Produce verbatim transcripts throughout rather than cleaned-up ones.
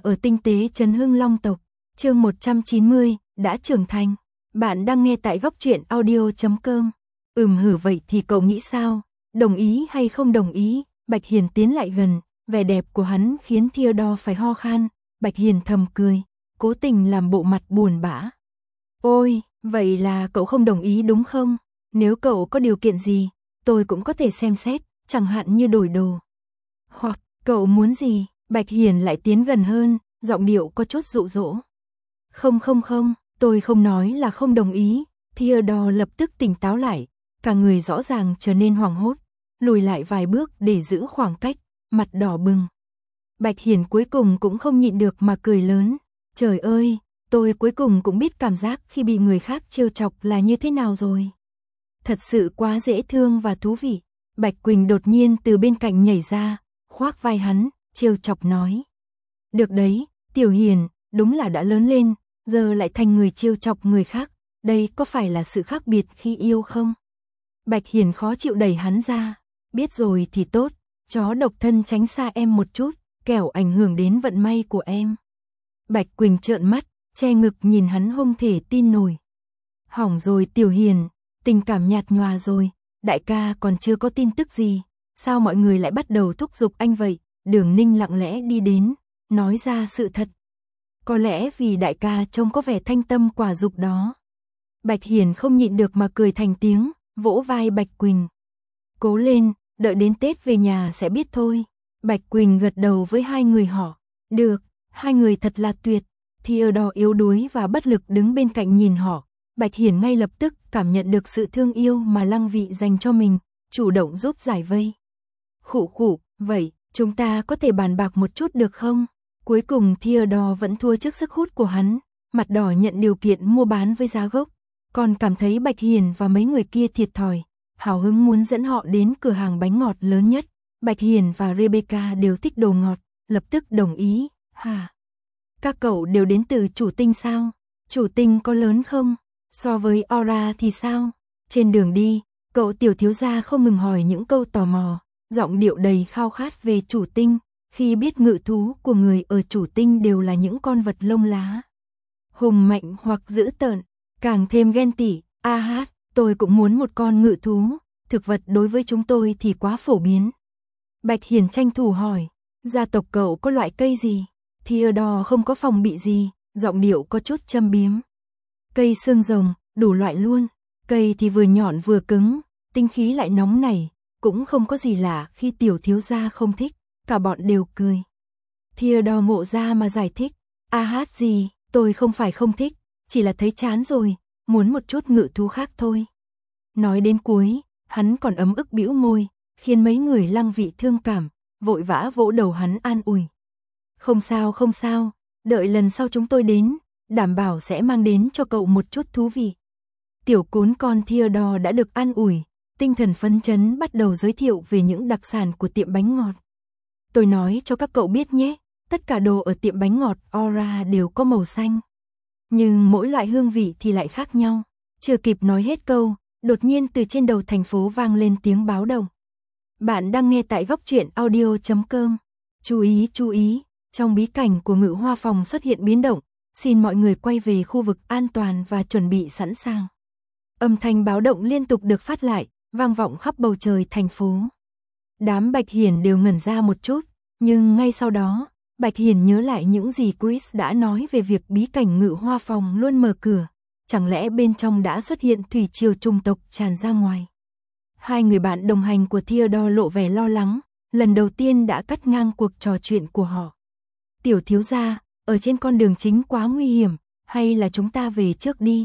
ở tinh tế Trấn Hưng Long tộc, chương một trăm chín mươi, đã trưởng thành. Bạn đang nghe tại góc truyện audio chấm com. Ừm hử vậy thì cậu nghĩ sao? Đồng ý hay không đồng ý? Bạch Hiền tiến lại gần, vẻ đẹp của hắn khiến Theodore phải ho khan. Bạch Hiền thầm cười, cố tình làm bộ mặt buồn bã. Ôi, vậy là cậu không đồng ý đúng không? Nếu cậu có điều kiện gì, tôi cũng có thể xem xét, chẳng hạn như đổi đồ. Hoặc, cậu muốn gì? Bạch Hiền lại tiến gần hơn, giọng điệu có chút dụ dỗ. Không không không, tôi không nói là không đồng ý. Theodore lập tức tỉnh táo lại, cả người rõ ràng trở nên hoảng hốt, lùi lại vài bước để giữ khoảng cách, mặt đỏ bừng. Bạch Hiền cuối cùng cũng không nhịn được mà cười lớn. Trời ơi, tôi cuối cùng cũng biết cảm giác khi bị người khác trêu chọc là như thế nào rồi. Thật sự quá dễ thương và thú vị. Bạch Quỳnh đột nhiên từ bên cạnh nhảy ra, khoác vai hắn, trêu chọc nói. Được đấy, Tiểu Hiền, đúng là đã lớn lên, giờ lại thành người trêu chọc người khác, đây có phải là sự khác biệt khi yêu không? Bạch Hiền khó chịu đẩy hắn ra, biết rồi thì tốt, chó độc thân tránh xa em một chút, kẻo ảnh hưởng đến vận may của em. Bạch Quỳnh trợn mắt, che ngực nhìn hắn không thể tin nổi. Hỏng rồi Tiểu Hiền, tình cảm nhạt nhòa rồi, đại ca còn chưa có tin tức gì, sao mọi người lại bắt đầu thúc giục anh vậy? Đường Ninh lặng lẽ đi đến, nói ra sự thật. Có lẽ vì đại ca trông có vẻ thanh tâm quả dục đó. Bạch Hiền không nhịn được mà cười thành tiếng, vỗ vai Bạch Quỳnh. Cố lên, đợi đến Tết về nhà sẽ biết thôi. Bạch Quỳnh gật đầu với hai người họ. Được, hai người thật là tuyệt. Theodore yếu đuối và bất lực đứng bên cạnh nhìn họ. Bạch Hiền ngay lập tức cảm nhận được sự thương yêu mà Lăng Vị dành cho mình, chủ động giúp giải vây. Khụ khụ, vậy, chúng ta có thể bàn bạc một chút được không? Cuối cùng Theodore vẫn thua trước sức hút của hắn, mặt đỏ nhận điều kiện mua bán với giá gốc, còn cảm thấy Bạch Hiền và mấy người kia thiệt thòi, hào hứng muốn dẫn họ đến cửa hàng bánh ngọt lớn nhất. Bạch Hiền và Rebecca đều thích đồ ngọt, lập tức đồng ý. Hả? Các cậu đều đến từ Chủ Tinh sao? Chủ Tinh có lớn không? So với Aura thì sao? Trên đường đi, cậu tiểu thiếu gia không ngừng hỏi những câu tò mò, giọng điệu đầy khao khát về Chủ Tinh, khi biết ngự thú của người ở Chủ Tinh đều là những con vật lông lá. Hùng mạnh hoặc dữ tợn, càng thêm ghen tị. A hát, tôi cũng muốn một con ngự thú, thực vật đối với chúng tôi thì quá phổ biến. Bạch Hiền tranh thủ hỏi, gia tộc cậu có loại cây gì? Theodore không có phòng bị gì, giọng điệu có chút châm biếm. Cây xương rồng, đủ loại luôn, cây thì vừa nhọn vừa cứng, tinh khí lại nóng nảy, cũng không có gì lạ khi tiểu thiếu gia không thích, cả bọn đều cười. Theodore ngộ ra mà giải thích, a hát gì, tôi không phải không thích, chỉ là thấy chán rồi, muốn một chút ngự thú khác thôi. Nói đến cuối, hắn còn ấm ức bĩu môi, khiến mấy người Lăng Vị thương cảm, vội vã vỗ đầu hắn an ủi. Không sao không sao, đợi lần sau chúng tôi đến, đảm bảo sẽ mang đến cho cậu một chút thú vị. Tiểu cún con Theodore đã được an ủi, tinh thần phấn chấn bắt đầu giới thiệu về những đặc sản của tiệm bánh ngọt. Tôi nói cho các cậu biết nhé, tất cả đồ ở tiệm bánh ngọt Aura đều có màu xanh. Nhưng mỗi loại hương vị thì lại khác nhau. Chưa kịp nói hết câu, đột nhiên từ trên đầu thành phố vang lên tiếng báo động. Bạn đang nghe tại góc truyện audio chấm com. Chú ý chú ý, trong bí cảnh của Ngự Hoa Phòng xuất hiện biến động, xin mọi người quay về khu vực an toàn và chuẩn bị sẵn sàng. Âm thanh báo động liên tục được phát lại, vang vọng khắp bầu trời thành phố. Đám Bạch Hiền đều ngẩn ra một chút, nhưng ngay sau đó, Bạch Hiền nhớ lại những gì Chris đã nói về việc bí cảnh Ngự Hoa Phòng luôn mở cửa, chẳng lẽ bên trong đã xuất hiện thủy triều trung tộc tràn ra ngoài. Hai người bạn đồng hành của Theodore lộ vẻ lo lắng, lần đầu tiên đã cắt ngang cuộc trò chuyện của họ. Tiểu thiếu gia, ở trên con đường chính quá nguy hiểm, hay là chúng ta về trước đi?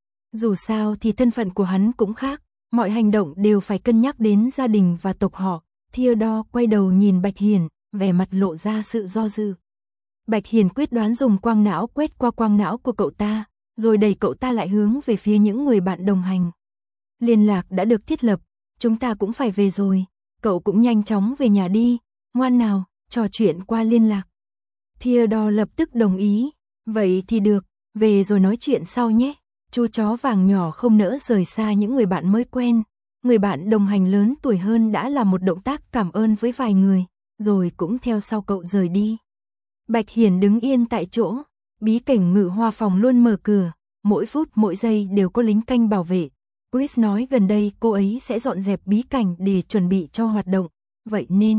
Dù sao thì thân phận của hắn cũng khác, mọi hành động đều phải cân nhắc đến gia đình và tộc họ. Theodore quay đầu nhìn Bạch Hiền, vẻ mặt lộ ra sự do dự. Bạch Hiền quyết đoán dùng quang não quét qua quang não của cậu ta, rồi đẩy cậu ta lại hướng về phía những người bạn đồng hành. Liên lạc đã được thiết lập, chúng ta cũng phải về rồi, cậu cũng nhanh chóng về nhà đi, ngoan nào, trò chuyện qua liên lạc. Theodore lập tức đồng ý, vậy thì được, về rồi nói chuyện sau nhé. Chú chó vàng nhỏ không nỡ rời xa những người bạn mới quen, người bạn đồng hành lớn tuổi hơn đã làm một động tác cảm ơn với vài người, rồi cũng theo sau cậu rời đi. Bạch Hiền đứng yên tại chỗ, bí cảnh ngự hoa phòng luôn mở cửa, mỗi phút mỗi giây đều có lính canh bảo vệ. Chris nói gần đây cô ấy sẽ dọn dẹp bí cảnh để chuẩn bị cho hoạt động, vậy nên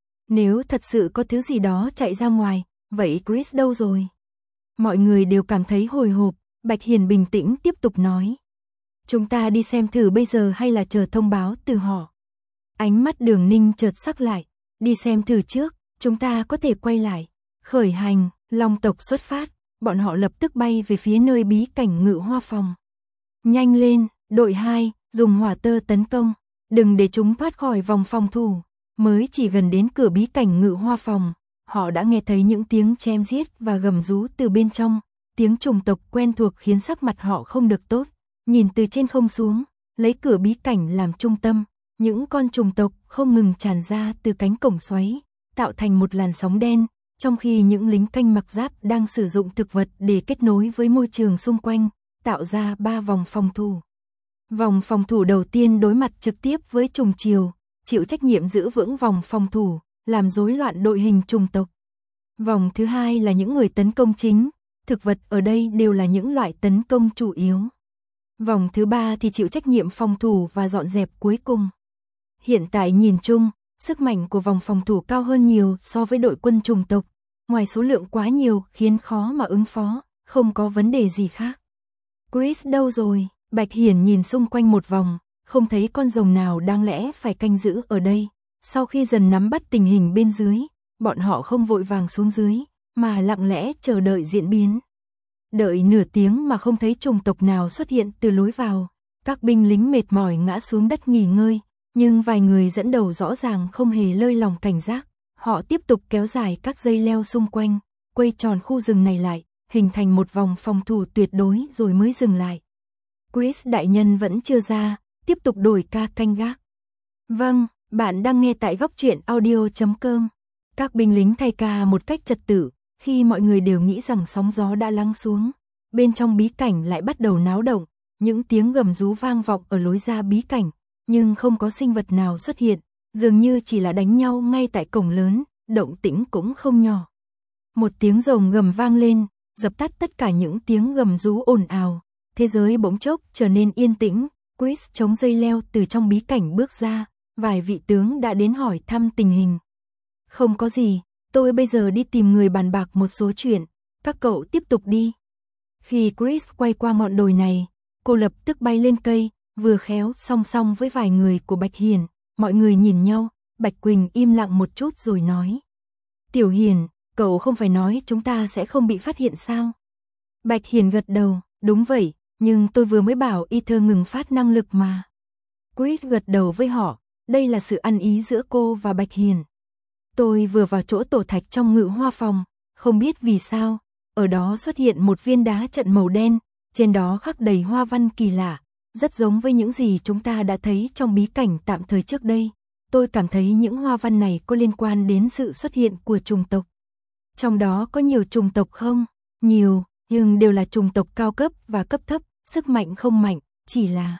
nếu thật sự có thứ gì đó chạy ra ngoài, vậy Chris đâu rồi? Mọi người đều cảm thấy hồi hộp, Bạch Hiền bình tĩnh tiếp tục nói. Chúng ta đi xem thử bây giờ hay là chờ thông báo từ họ? Ánh mắt Đường Ninh chợt sắc lại, đi xem thử trước, chúng ta có thể quay lại. Khởi hành, Long tộc xuất phát, bọn họ lập tức bay về phía nơi bí cảnh ngự hoa phòng. Nhanh lên, đội hai, dùng hỏa tơ tấn công, đừng để chúng thoát khỏi vòng phòng thủ. Mới chỉ gần đến cửa bí cảnh ngự hoa phòng, họ đã nghe thấy những tiếng chém giết và gầm rú từ bên trong, tiếng chủng tộc quen thuộc khiến sắc mặt họ không được tốt. Nhìn từ trên không xuống, lấy cửa bí cảnh làm trung tâm, những con chủng tộc không ngừng tràn ra từ cánh cổng xoáy, tạo thành một làn sóng đen, trong khi những lính canh mặc giáp đang sử dụng thực vật để kết nối với môi trường xung quanh, tạo ra ba vòng phòng thủ. Vòng phòng thủ đầu tiên đối mặt trực tiếp với trùng chiều, chịu trách nhiệm giữ vững vòng phòng thủ, làm rối loạn đội hình chủng tộc. Vòng thứ hai là những người tấn công chính, thực vật ở đây đều là những loại tấn công chủ yếu. Vòng thứ ba thì chịu trách nhiệm phòng thủ và dọn dẹp cuối cùng. Hiện tại nhìn chung, sức mạnh của vòng phòng thủ cao hơn nhiều so với đội quân chủng tộc, ngoài số lượng quá nhiều khiến khó mà ứng phó, không có vấn đề gì khác. Chris đâu rồi? Bạch Hiển nhìn xung quanh một vòng, không thấy con rồng nào đáng lẽ phải canh giữ ở đây. Sau khi dần nắm bắt tình hình bên dưới, bọn họ không vội vàng xuống dưới, mà lặng lẽ chờ đợi diễn biến. Đợi nửa tiếng mà không thấy chủng tộc nào xuất hiện từ lối vào, các binh lính mệt mỏi ngã xuống đất nghỉ ngơi, nhưng vài người dẫn đầu rõ ràng không hề lơi lòng cảnh giác. Họ tiếp tục kéo dài các dây leo xung quanh, quay tròn khu rừng này lại, hình thành một vòng phòng thủ tuyệt đối rồi mới dừng lại. Chris đại nhân vẫn chưa ra, tiếp tục đổi ca canh gác. Vâng, bạn đang nghe tại góc truyện audio chấm com. Các binh lính thay ca một cách trật tự, khi mọi người đều nghĩ rằng sóng gió đã lắng xuống. Bên trong bí cảnh lại bắt đầu náo động, những tiếng gầm rú vang vọng ở lối ra bí cảnh, nhưng không có sinh vật nào xuất hiện, dường như chỉ là đánh nhau ngay tại cổng lớn, động tĩnh cũng không nhỏ. Một tiếng rồng gầm vang lên, dập tắt tất cả những tiếng gầm rú ồn ào. Thế giới bỗng chốc trở nên yên tĩnh, Chris chống dây leo từ trong bí cảnh bước ra, vài vị tướng đã đến hỏi thăm tình hình. Không có gì, tôi bây giờ đi tìm người bàn bạc một số chuyện, các cậu tiếp tục đi. Khi Chris quay qua ngọn đồi này, cô lập tức bay lên cây, vừa khéo song song với vài người của Bạch Hiền. Mọi người nhìn nhau, Bạch Quỳnh im lặng một chút rồi nói. Tiểu Hiền, cậu không phải nói chúng ta sẽ không bị phát hiện sao? Bạch Hiền gật đầu, đúng vậy, nhưng tôi vừa mới bảo Ether ngừng phát năng lực mà. Chris gật đầu với họ, đây là sự ăn ý giữa cô và Bạch Hiền. Tôi vừa vào chỗ tổ thạch trong ngự hoa phòng, không biết vì sao, ở đó xuất hiện một viên đá trận màu đen, trên đó khắc đầy hoa văn kỳ lạ, rất giống với những gì chúng ta đã thấy trong bí cảnh tạm thời trước đây. Tôi cảm thấy những hoa văn này có liên quan đến sự xuất hiện của chủng tộc. Trong đó có nhiều chủng tộc không? Nhiều, nhưng đều là chủng tộc cao cấp và cấp thấp, sức mạnh không mạnh, chỉ là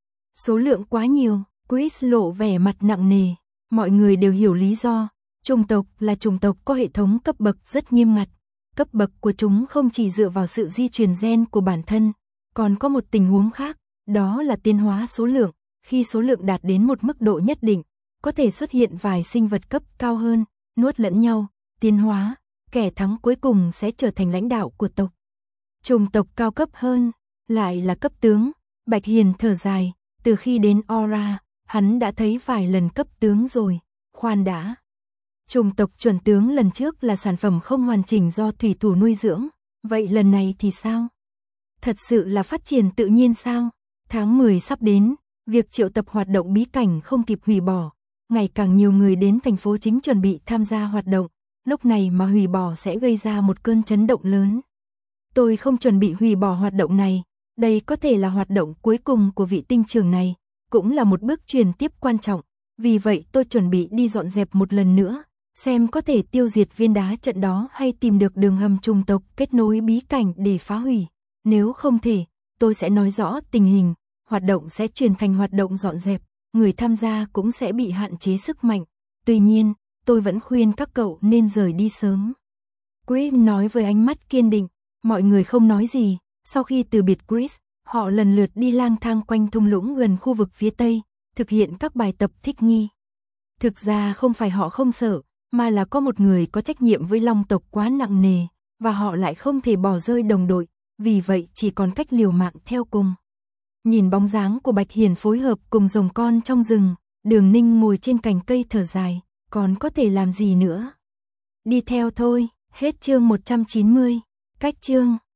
số lượng quá nhiều. Chris lộ vẻ mặt nặng nề, mọi người đều hiểu lý do. Chủng tộc là chủng tộc có hệ thống cấp bậc rất nghiêm ngặt. Cấp bậc của chúng không chỉ dựa vào sự di truyền gen của bản thân, còn có một tình huống khác, đó là tiến hóa số lượng. Khi số lượng đạt đến một mức độ nhất định, có thể xuất hiện vài sinh vật cấp cao hơn, nuốt lẫn nhau, tiến hóa, kẻ thắng cuối cùng sẽ trở thành lãnh đạo của tộc. Chủng tộc cao cấp hơn, lại là cấp tướng. Bạch Hiền thở dài, từ khi đến Aura, hắn đã thấy vài lần cấp tướng rồi, khoan đã. Chủng tộc chuẩn tướng lần trước là sản phẩm không hoàn chỉnh do thủy thủ nuôi dưỡng, vậy lần này thì sao? Thật sự là phát triển tự nhiên sao? Tháng mười sắp đến, việc triệu tập hoạt động bí cảnh không kịp hủy bỏ, ngày càng nhiều người đến thành phố chính chuẩn bị tham gia hoạt động, lúc này mà hủy bỏ sẽ gây ra một cơn chấn động lớn. Tôi không chuẩn bị hủy bỏ hoạt động này, đây có thể là hoạt động cuối cùng của vị tinh trưởng này, cũng là một bước truyền tiếp quan trọng, vì vậy tôi chuẩn bị đi dọn dẹp một lần nữa, xem có thể tiêu diệt viên đá trận đó hay tìm được đường hầm chủng tộc kết nối bí cảnh để phá hủy. Nếu không thể, tôi sẽ nói rõ tình hình, hoạt động sẽ chuyển thành hoạt động dọn dẹp, người tham gia cũng sẽ bị hạn chế sức mạnh. Tuy nhiên, tôi vẫn khuyên các cậu nên rời đi sớm. Chris nói với ánh mắt kiên định. Mọi người không nói gì. Sau khi từ biệt Chris, họ lần lượt đi lang thang quanh thung lũng gần khu vực phía tây, thực hiện các bài tập thích nghi. Thực ra không phải họ không sợ, mà là có một người có trách nhiệm với Long tộc quá nặng nề, và họ lại không thể bỏ rơi đồng đội, vì vậy chỉ còn cách liều mạng theo cùng. Nhìn bóng dáng của Bạch Hiền phối hợp cùng rồng con trong rừng, Đường Ninh ngồi trên cành cây thở dài, còn có thể làm gì nữa? Đi theo thôi, hết chương một trăm chín mươi, cách chương.